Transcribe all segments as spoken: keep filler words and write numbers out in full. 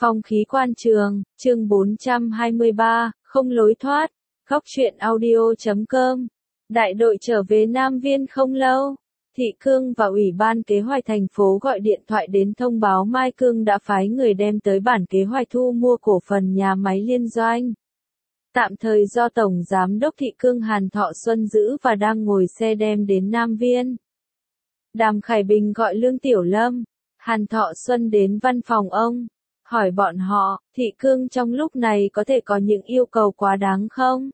Phong khí quan trường, chương bốn trăm hai mươi ba, không lối thoát. Góc truyện audio chấm com. Đại đội trở về Nam Viên không lâu, Thị Cương và Ủy ban kế hoạch thành phố gọi điện thoại đến thông báo Mai Cương đã phái người đem tới bản kế hoạch thu mua cổ phần nhà máy liên doanh. Tạm thời do Tổng Giám đốc Thị Cương Hàn Thọ Xuân giữ và đang ngồi xe đem đến Nam Viên. Đàm Khải Bình gọi Lương Tiểu Lâm, Hàn Thọ Xuân đến văn phòng ông, hỏi bọn họ, Thị Cương trong lúc này có thể có những yêu cầu quá đáng không?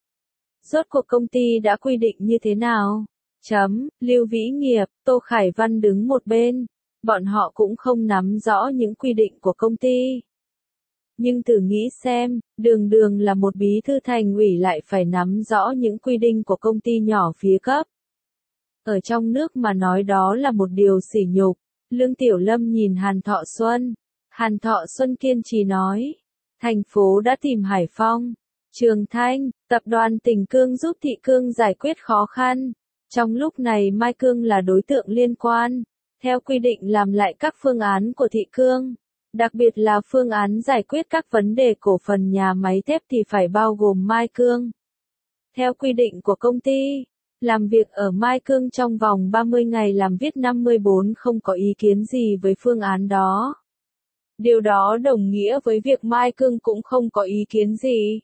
Rốt cuộc công ty đã quy định như thế nào? Chấm, Lưu Vĩ Nghiệp, Tô Khải Văn đứng một bên, bọn họ cũng không nắm rõ những quy định của công ty. Nhưng thử nghĩ xem, đường đường là một bí thư thành ủy lại phải nắm rõ những quy định của công ty nhỏ phía cấp. Ở trong nước mà nói đó là một điều sỉ nhục. Lương Tiểu Lâm nhìn Hàn Thọ Xuân. Hàn Thọ Xuân kiên trì nói, thành phố đã tìm Hải Phong, Trường Thanh, tập đoàn Tỉnh Cương giúp Thị Cương giải quyết khó khăn. Trong lúc này Mai Cương là đối tượng liên quan, theo quy định làm lại các phương án của Thị Cương, đặc biệt là phương án giải quyết các vấn đề cổ phần nhà máy thép thì phải bao gồm Mai Cương. Theo quy định của công ty, làm việc ở Mai Cương trong vòng ba mươi ngày làm viết năm mươi bốn không có ý kiến gì với phương án đó. Điều đó đồng nghĩa với việc Mai Cương cũng không có ý kiến gì.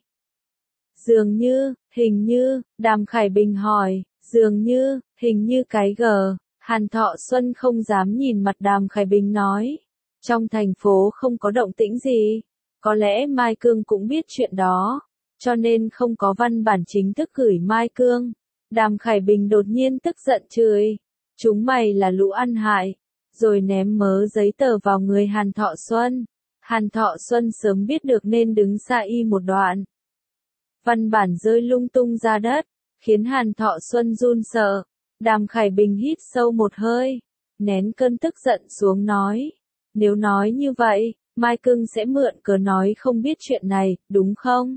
Dường như, hình như, Đàm Khải Bình hỏi, dường như, hình như cái g, Hàn Thọ Xuân không dám nhìn mặt Đàm Khải Bình nói. Trong thành phố không có động tĩnh gì, có lẽ Mai Cương cũng biết chuyện đó, cho nên không có văn bản chính thức gửi Mai Cương. Đàm Khải Bình đột nhiên tức giận chửi, chúng mày là lũ ăn hại, rồi ném mớ giấy tờ vào người Hàn Thọ Xuân. Hàn Thọ Xuân sớm biết được nên đứng xa y một đoạn. Văn bản rơi lung tung ra đất, khiến Hàn Thọ Xuân run sợ. Đàm Khải Bình hít sâu một hơi, nén cơn tức giận xuống nói, nếu nói như vậy, Mai Cương sẽ mượn cớ nói không biết chuyện này, đúng không?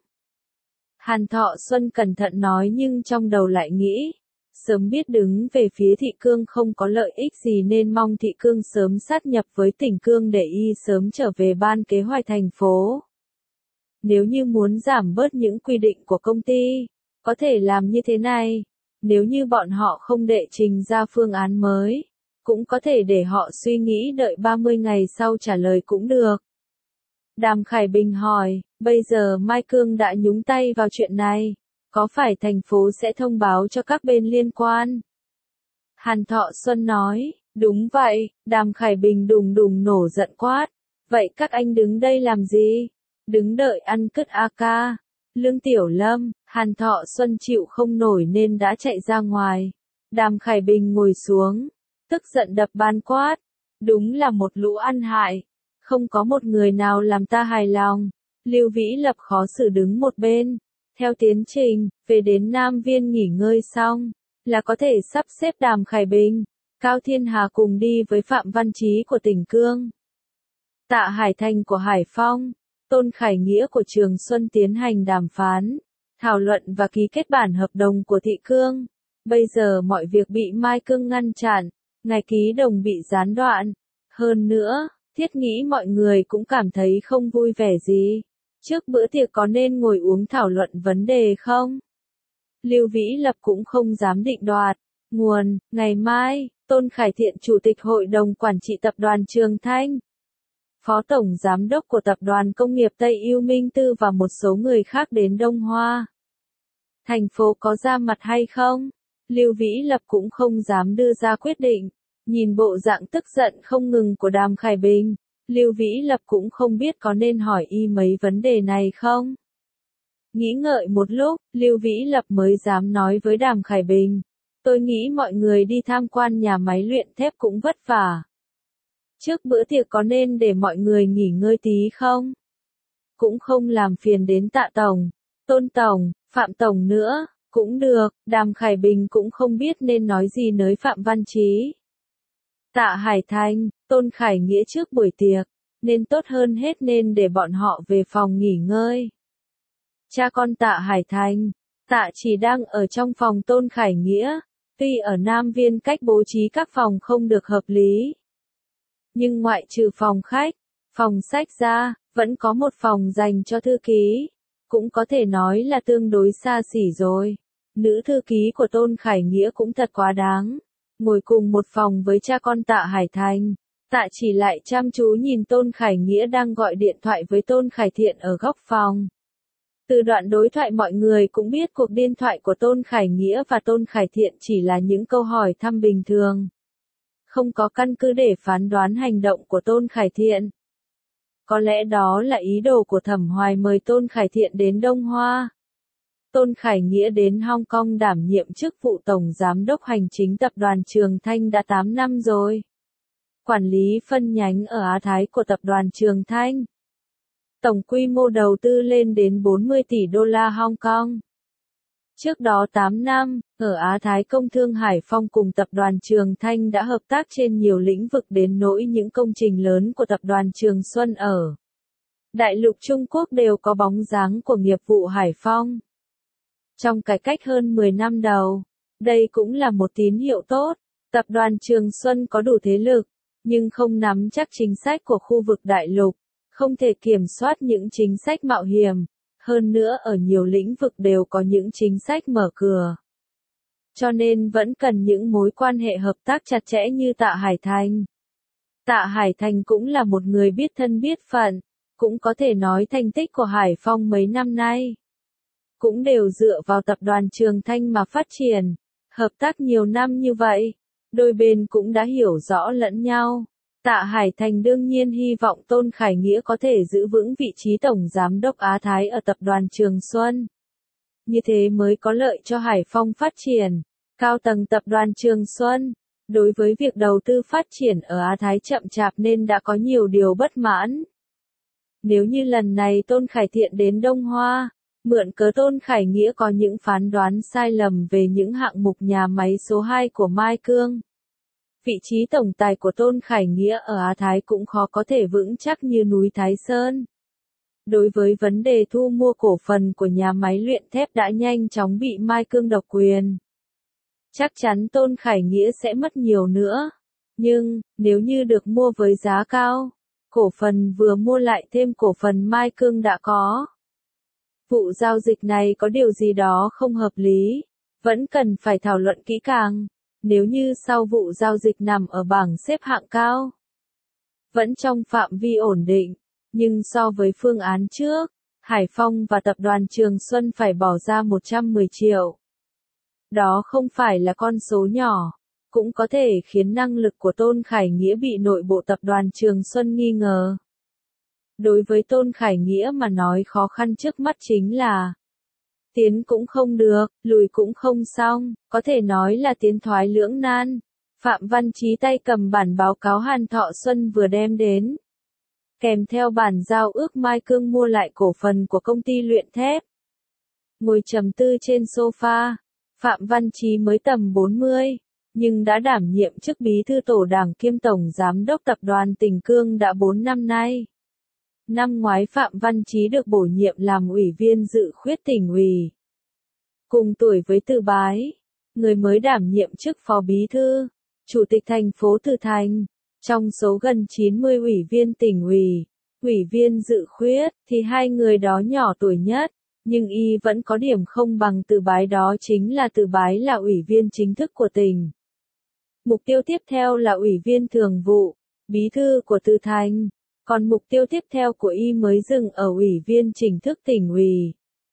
Hàn Thọ Xuân cẩn thận nói nhưng trong đầu lại nghĩ, sớm biết đứng về phía Thị Cương không có lợi ích gì nên mong Thị Cương sớm sát nhập với Tỉnh Cương để y sớm trở về ban kế hoạch thành phố. Nếu như muốn giảm bớt những quy định của công ty, có thể làm như thế này, nếu như bọn họ không đệ trình ra phương án mới, cũng có thể để họ suy nghĩ đợi ba mươi ngày sau trả lời cũng được. Đàm Khải Bình hỏi, bây giờ Mai Cương đã nhúng tay vào chuyện này, có phải thành phố sẽ thông báo cho các bên liên quan? Hàn Thọ Xuân nói, đúng vậy. Đàm Khải Bình đùng đùng nổ giận quát, vậy các anh đứng đây làm gì? Đứng đợi ăn cứt a ca. Lương Tiểu Lâm, Hàn Thọ Xuân chịu không nổi nên đã chạy ra ngoài. Đàm Khải Bình ngồi xuống, tức giận đập bàn quát, đúng là một lũ ăn hại. Không có một người nào làm ta hài lòng. Lưu Vĩ Lập khó xử đứng một bên. Theo tiến trình, về đến Nam Viên nghỉ ngơi xong, là có thể sắp xếp Đàm Khải Bình, Cao Thiên Hà cùng đi với Phạm Văn Chí của Tỉnh Cương, Tạ Hải Thành của Hải Phong, Tôn Khải Nghĩa của Trường Xuân tiến hành đàm phán, thảo luận và ký kết bản hợp đồng của Thị Cương. Bây giờ mọi việc bị Mai Cương ngăn chặn, ngày ký đồng bị gián đoạn. Hơn nữa, thiết nghĩ mọi người cũng cảm thấy không vui vẻ gì. Trước bữa tiệc có nên ngồi uống thảo luận vấn đề không? Lưu Vĩ Lập cũng không dám định đoạt. Nguồn, ngày mai, Tôn Khải Thiện Chủ tịch Hội đồng Quản trị Tập đoàn Trường Thanh, Phó Tổng Giám đốc của Tập đoàn Công nghiệp Tây Ưu Minh Tư và một số người khác đến Đông Hoa. Thành phố có ra mặt hay không? Lưu Vĩ Lập cũng không dám đưa ra quyết định. Nhìn bộ dạng tức giận không ngừng của Đàm Khải Bình, Lưu Vĩ Lập cũng không biết có nên hỏi y mấy vấn đề này không. Nghĩ ngợi một lúc, Lưu Vĩ Lập mới dám nói với Đàm Khải Bình, tôi nghĩ mọi người đi tham quan nhà máy luyện thép cũng vất vả. Trước bữa tiệc có nên để mọi người nghỉ ngơi tí không? Cũng không làm phiền đến Tạ Tổng, Tôn Tổng, Phạm Tổng nữa, cũng được. Đàm Khải Bình cũng không biết nên nói gì nới Phạm Văn Chí, Tạ Hải Thành, Tôn Khải Nghĩa trước buổi tiệc, nên tốt hơn hết nên để bọn họ về phòng nghỉ ngơi. Cha con Tạ Hải Thành, Tạ chỉ đang ở trong phòng Tôn Khải Nghĩa, tuy ở Nam Viên cách bố trí các phòng không được hợp lý. Nhưng ngoại trừ phòng khách, phòng sách ra, Vẫn có một phòng dành cho thư ký, cũng có thể nói là tương đối xa xỉ rồi. Nữ thư ký của Tôn Khải Nghĩa cũng thật quá đáng. Ngồi cùng một phòng với cha con Tạ Hải Thành. Tạ Chỉ lại chăm chú nhìn Tôn Khải Nghĩa đang gọi điện thoại với Tôn Khải Thiện ở góc phòng. Từ đoạn đối thoại mọi người cũng biết cuộc điện thoại của Tôn Khải Nghĩa và Tôn Khải Thiện chỉ là những câu hỏi thăm bình thường. Không có căn cứ để phán đoán hành động của Tôn Khải Thiện. Có lẽ đó là ý đồ của Thẩm Hoài mời Tôn Khải Thiện đến Đông Hoa. Tôn Khải Nghĩa đến Hong Kong đảm nhiệm chức vụ Tổng Giám đốc Hành chính Tập đoàn Trường Thanh đã tám năm rồi. Quản lý phân nhánh ở Á Thái của Tập đoàn Trường Thanh. Tổng quy mô đầu tư lên đến bốn mươi tỷ đô la Hong Kong. Trước đó tám năm, ở Á Thái Công Thương Hải Phong cùng Tập đoàn Trường Thanh đã hợp tác trên nhiều lĩnh vực đến nỗi những công trình lớn của Tập đoàn Trường Xuân ở Đại lục Trung Quốc đều có bóng dáng của nghiệp vụ Hải Phong. Trong cải cách hơn mười năm đầu, đây cũng là một tín hiệu tốt. Tập đoàn Trường Xuân có đủ thế lực, nhưng không nắm chắc chính sách của khu vực đại lục, không thể kiểm soát những chính sách mạo hiểm. Hơn nữa ở nhiều lĩnh vực đều có những chính sách mở cửa. Cho nên vẫn cần những mối quan hệ hợp tác chặt chẽ như Tạ Hải Thành. Tạ Hải Thành cũng là một người biết thân biết phận, cũng có thể nói thành tích của Hải Phong mấy năm nay. Cũng đều dựa vào Tập đoàn Trường Thanh mà phát triển, hợp tác nhiều năm như vậy, đôi bên cũng đã hiểu rõ lẫn nhau. Tạ Hải Thành đương nhiên hy vọng Tôn Khải Nghĩa có thể giữ vững vị trí Tổng Giám đốc Á Thái ở Tập đoàn Trường Xuân. Như thế mới có lợi cho Hải Phong phát triển. Cao tầng Tập đoàn Trường Xuân, đối với việc đầu tư phát triển ở Á Thái chậm chạp nên đã có nhiều điều bất mãn. Nếu như lần này Tôn Khải Thiện đến Đông Hoa, mượn cớ Tôn Khải Nghĩa có những phán đoán sai lầm về những hạng mục nhà máy số hai của Mai Cương. Vị trí tổng tài của Tôn Khải Nghĩa ở Á Thái cũng khó có thể vững chắc như núi Thái Sơn. Đối với vấn đề thu mua cổ phần của nhà máy luyện thép đã nhanh chóng bị Mai Cương độc quyền. Chắc chắn Tôn Khải Nghĩa sẽ mất nhiều nữa. Nhưng, nếu như được mua với giá cao, cổ phần vừa mua lại thêm cổ phần Mai Cương đã có. Vụ giao dịch này có điều gì đó không hợp lý, vẫn cần phải thảo luận kỹ càng. Nếu như sau vụ giao dịch nằm ở bảng xếp hạng cao, vẫn trong phạm vi ổn định, nhưng so với phương án trước, Hải Phong và Tập đoàn Trường Xuân phải bỏ ra một trăm mười triệu. Đó không phải là con số nhỏ, cũng có thể khiến năng lực của Tôn Khải Nghĩa bị nội bộ Tập đoàn Trường Xuân nghi ngờ. Đối với Tôn Khải Nghĩa mà nói khó khăn trước mắt chính là tiến cũng không được, lùi cũng không xong, có thể nói là tiến thoái lưỡng nan. Phạm Văn Chí tay cầm bản báo cáo Hàn Thọ Xuân vừa đem đến. Kèm theo bản giao ước Mai Cương mua lại cổ phần của công ty luyện thép. Ngồi trầm tư trên sofa, Phạm Văn Chí mới tầm bốn mươi, nhưng đã đảm nhiệm chức bí thư tổ đảng kiêm tổng giám đốc tập đoàn Tình Cương đã bốn năm nay. Năm ngoái Phạm Văn Chí được bổ nhiệm làm ủy viên dự khuyết tỉnh ủy. Cùng tuổi với Từ Bái, người mới đảm nhiệm chức phó bí thư, chủ tịch thành phố Từ Thành. Trong số gần chín mươi ủy viên tỉnh ủy, ủy viên dự khuyết, thì hai người đó nhỏ tuổi nhất, nhưng y vẫn có điểm không bằng Từ Bái, đó chính là Từ Bái là ủy viên chính thức của tỉnh. Mục tiêu tiếp theo là ủy viên thường vụ, bí thư của Từ Thành. Còn mục tiêu tiếp theo của y mới dừng ở ủy viên chính thức tỉnh ủy.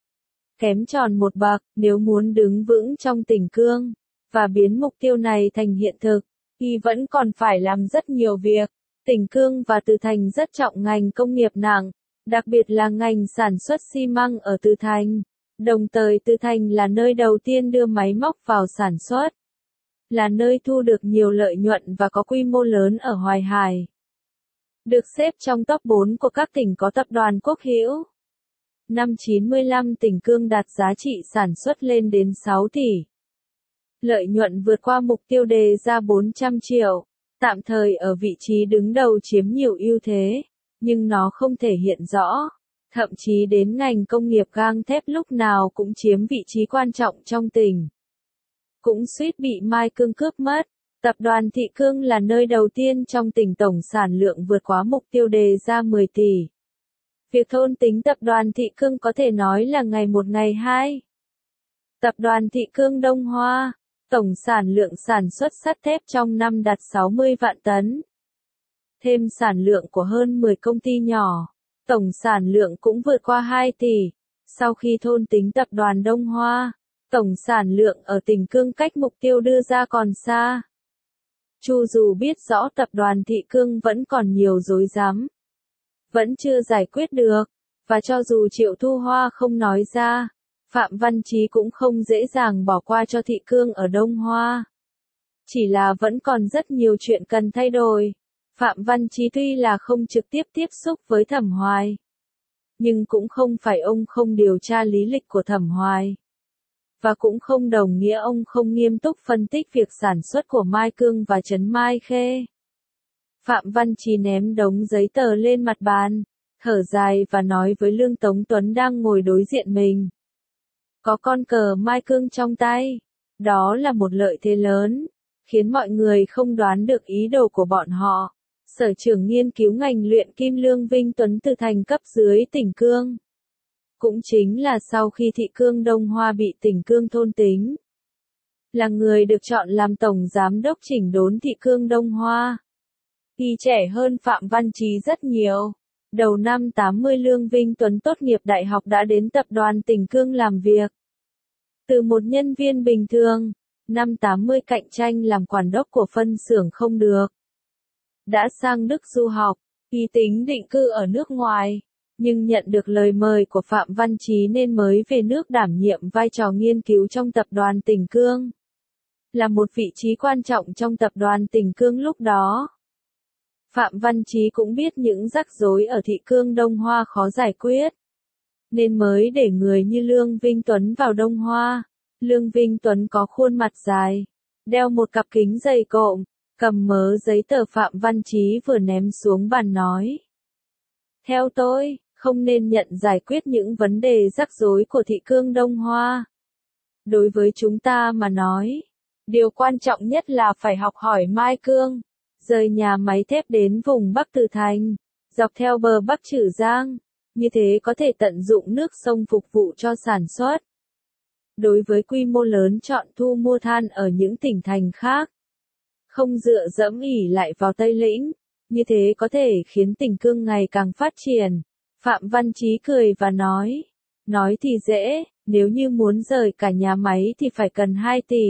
Kém tròn một bậc, nếu muốn đứng vững trong Tình Cương, và biến mục tiêu này thành hiện thực, y vẫn còn phải làm rất nhiều việc. Tình Cương và Từ Thành rất trọng ngành công nghiệp nặng, đặc biệt là ngành sản xuất xi măng ở Từ Thành. Đồng thời Từ Thành là nơi đầu tiên đưa máy móc vào sản xuất, là nơi thu được nhiều lợi nhuận và có quy mô lớn ở Hoài Hải. Được xếp trong top bốn của các tỉnh có tập đoàn Quốc Hữu. Năm chín mươi lăm Tình Cương đạt giá trị sản xuất lên đến sáu tỷ. Lợi nhuận vượt qua mục tiêu đề ra bốn trăm triệu, tạm thời ở vị trí đứng đầu chiếm nhiều ưu thế, nhưng nó không thể hiện rõ. Thậm chí đến ngành công nghiệp gang thép lúc nào cũng chiếm vị trí quan trọng trong tỉnh. Cũng suýt bị Mai Cương cướp mất. Tập đoàn Thị Cương là nơi đầu tiên trong tỉnh tổng sản lượng vượt quá mục tiêu đề ra mười tỷ. Việc thôn tính tập đoàn Thị Cương có thể nói là ngày một ngày hai. Tập đoàn Thị Cương Đông Hoa, tổng sản lượng sản xuất sắt thép trong năm đạt sáu mươi vạn tấn. Thêm sản lượng của hơn mười công ty nhỏ, tổng sản lượng cũng vượt qua hai tỷ. Sau khi thôn tính tập đoàn Đông Hoa, tổng sản lượng ở tỉnh Cương cách mục tiêu đưa ra còn xa. Chu dù biết rõ tập đoàn Thị Cương vẫn còn nhiều rối rắm, vẫn chưa giải quyết được, và cho dù Triệu Thu Hoa không nói ra, Phạm Văn Chí cũng không dễ dàng bỏ qua cho Thị Cương ở Đông Hoa. Chỉ là vẫn còn rất nhiều chuyện cần thay đổi. Phạm Văn Chí tuy là không trực tiếp tiếp xúc với Thẩm Hoài, nhưng cũng không phải ông không điều tra lý lịch của Thẩm Hoài. Và cũng không đồng nghĩa ông không nghiêm túc phân tích việc sản xuất của Mai Cương và Trấn Mai Khê. Phạm Văn Chí ném đống giấy tờ lên mặt bàn, thở dài và nói với Lương Tống Tuấn đang ngồi đối diện mình. Có con cờ Mai Cương trong tay, đó là một lợi thế lớn, khiến mọi người không đoán được ý đồ của bọn họ. Sở trưởng nghiên cứu ngành luyện kim Lương Vinh Tuấn từ thành cấp dưới tỉnh Cương. Cũng chính là sau khi Thị Cương Đông Hoa bị tỉnh Cương thôn tính, là người được chọn làm tổng giám đốc chỉnh đốn Thị Cương Đông Hoa. Y trẻ hơn Phạm Văn Chí rất nhiều. Đầu năm tám mươi Lương Vinh Tuấn tốt nghiệp đại học đã đến tập đoàn tỉnh Cương làm việc. Từ một nhân viên bình thường, năm tám mươi cạnh tranh làm quản đốc của phân xưởng không được. Đã sang Đức du học, y tính định cư ở nước ngoài, nhưng nhận được lời mời của Phạm Văn Chí nên mới về nước đảm nhiệm vai trò nghiên cứu trong tập đoàn tỉnh Cương. Là một vị trí quan trọng trong tập đoàn tỉnh Cương lúc đó. Phạm Văn Chí cũng biết những rắc rối ở Thị Cương Đông Hoa khó giải quyết, nên mới để người như Lương Vinh Tuấn vào Đông Hoa. Lương Vinh Tuấn có khuôn mặt dài, đeo một cặp kính dày cộm, cầm mớ giấy tờ Phạm Văn Chí vừa ném xuống bàn nói. Theo tôi, không nên nhận giải quyết những vấn đề rắc rối của Thị Cương Đông Hoa. Đối với chúng ta mà nói, điều quan trọng nhất là phải học hỏi Mai Cương, rời nhà máy thép đến vùng Bắc Từ Thành, dọc theo bờ Bắc Trử Giang, như thế có thể tận dụng nước sông phục vụ cho sản xuất. Đối với quy mô lớn chọn thu mua than ở những tỉnh thành khác, không dựa dẫm ỉ lại vào Tây Lĩnh, như thế có thể khiến tỉnh Cương ngày càng phát triển. Phạm Văn Chí cười và nói, nói thì dễ, nếu như muốn rời cả nhà máy thì phải cần hai tỷ.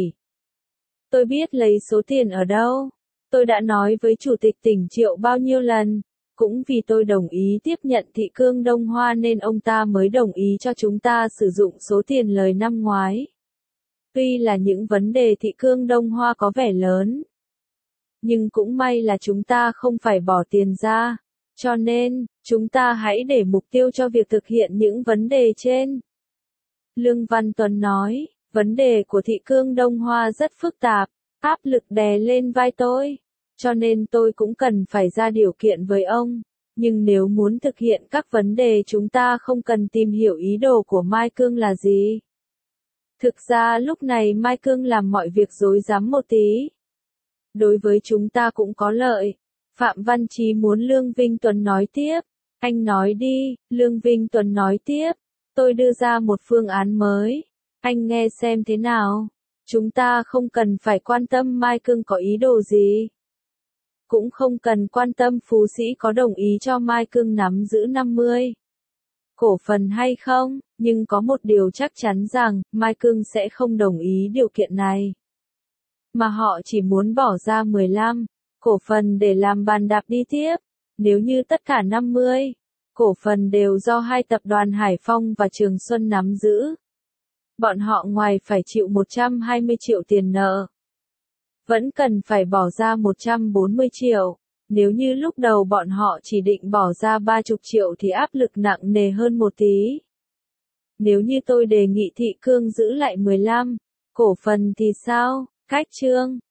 Tôi biết lấy số tiền ở đâu. Tôi đã nói với Chủ tịch tỉnh Triệu bao nhiêu lần, cũng vì tôi đồng ý tiếp nhận Thị Cương Đông Hoa nên ông ta mới đồng ý cho chúng ta sử dụng số tiền lời năm ngoái. Tuy là những vấn đề Thị Cương Đông Hoa có vẻ lớn, nhưng cũng may là chúng ta không phải bỏ tiền ra, cho nên, chúng ta hãy để mục tiêu cho việc thực hiện những vấn đề trên. Lương Văn Tuấn nói, vấn đề của Thị Cương Đông Hoa rất phức tạp, áp lực đè lên vai tôi, cho nên tôi cũng cần phải ra điều kiện với ông. Nhưng nếu muốn thực hiện các vấn đề chúng ta không cần tìm hiểu ý đồ của Mai Cương là gì. Thực ra lúc này Mai Cương làm mọi việc rối rắm một tí. Đối với chúng ta cũng có lợi. Phạm Văn Chí muốn Lương Vinh Tuấn nói tiếp. Anh nói đi, Lương Vinh Tuấn nói tiếp. Tôi đưa ra một phương án mới. Anh nghe xem thế nào. Chúng ta không cần phải quan tâm Mai Cương có ý đồ gì. Cũng không cần quan tâm Phú Sĩ có đồng ý cho Mai Cương nắm giữ năm mươi cổ phần hay không, nhưng có một điều chắc chắn rằng, Mai Cương sẽ không đồng ý điều kiện này. Mà họ chỉ muốn bỏ ra mười lăm cổ phần để làm bàn đạp đi tiếp. Nếu như tất cả năm mươi cổ phần đều do hai tập đoàn Hải Phong và Trường Xuân nắm giữ, bọn họ ngoài phải chịu một trăm hai mươi triệu tiền nợ, vẫn cần phải bỏ ra một trăm bốn mươi triệu. Nếu như lúc đầu bọn họ chỉ định bỏ ra ba mươi triệu thì áp lực nặng nề hơn một tí. Nếu như tôi đề nghị Thị Cương giữ lại mười lăm cổ phần thì sao? Cách chương